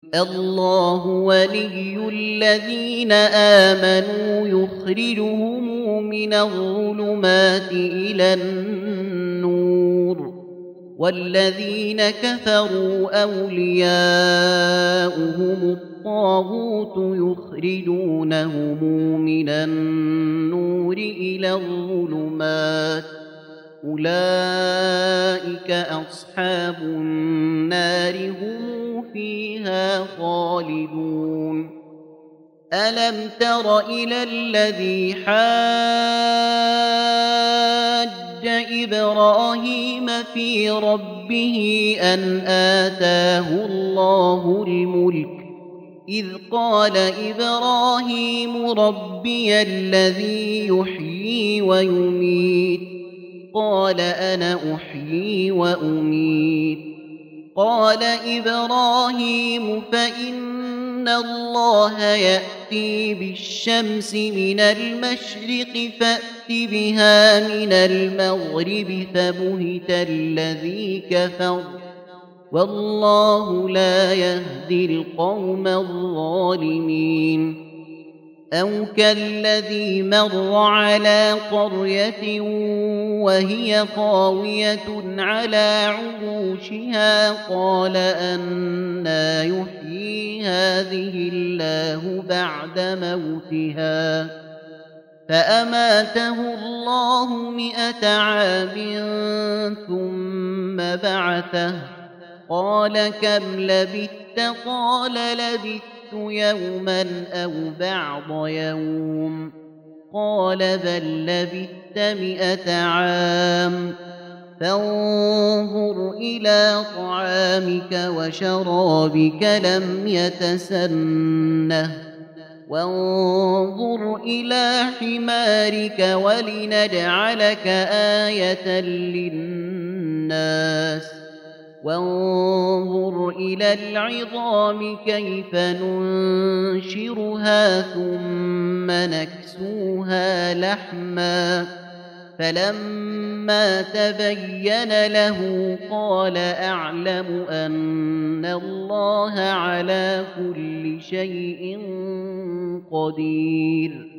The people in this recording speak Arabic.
الله ولي الذين آمنوا يخرجهم من الظلمات إلى النور، والذين كفروا أولياؤهم الطاغوت يخرجونهم من النور إلى الظلمات، أولئك أصحاب النار هم فيها خالدون. ألم تر إلى الذي حاج إبراهيم في ربه أن آتاه الله الملك، إذ قال إبراهيم ربي الذي يحيي ويميت، قال أنا أحيي وأميت. قال إبراهيم فإن الله يأتي بالشمس من المشرق فأت بها من المغرب، فبهت الذي كفر، والله لا يهدي القوم الظالمين. أو كالذي مر على قرية وهي خاوية على عروشها، قال أنى يحيي هذه الله بعد موتها، فأماته الله 100 عام ثم بعثه، قال كم لبثت؟ قال لبثت يوما أو بعض يوم، قال بل لبثت 100 عام، فانظر إلى طعامك وشرابك لم يتسنه، وانظر إلى حمارك ولنجعلك آية للناس، وانظر إلى العظام كيف ننشرها ثم نكسوها لحما، فلما تبين له قال أعلم أن الله على كل شيء قدير.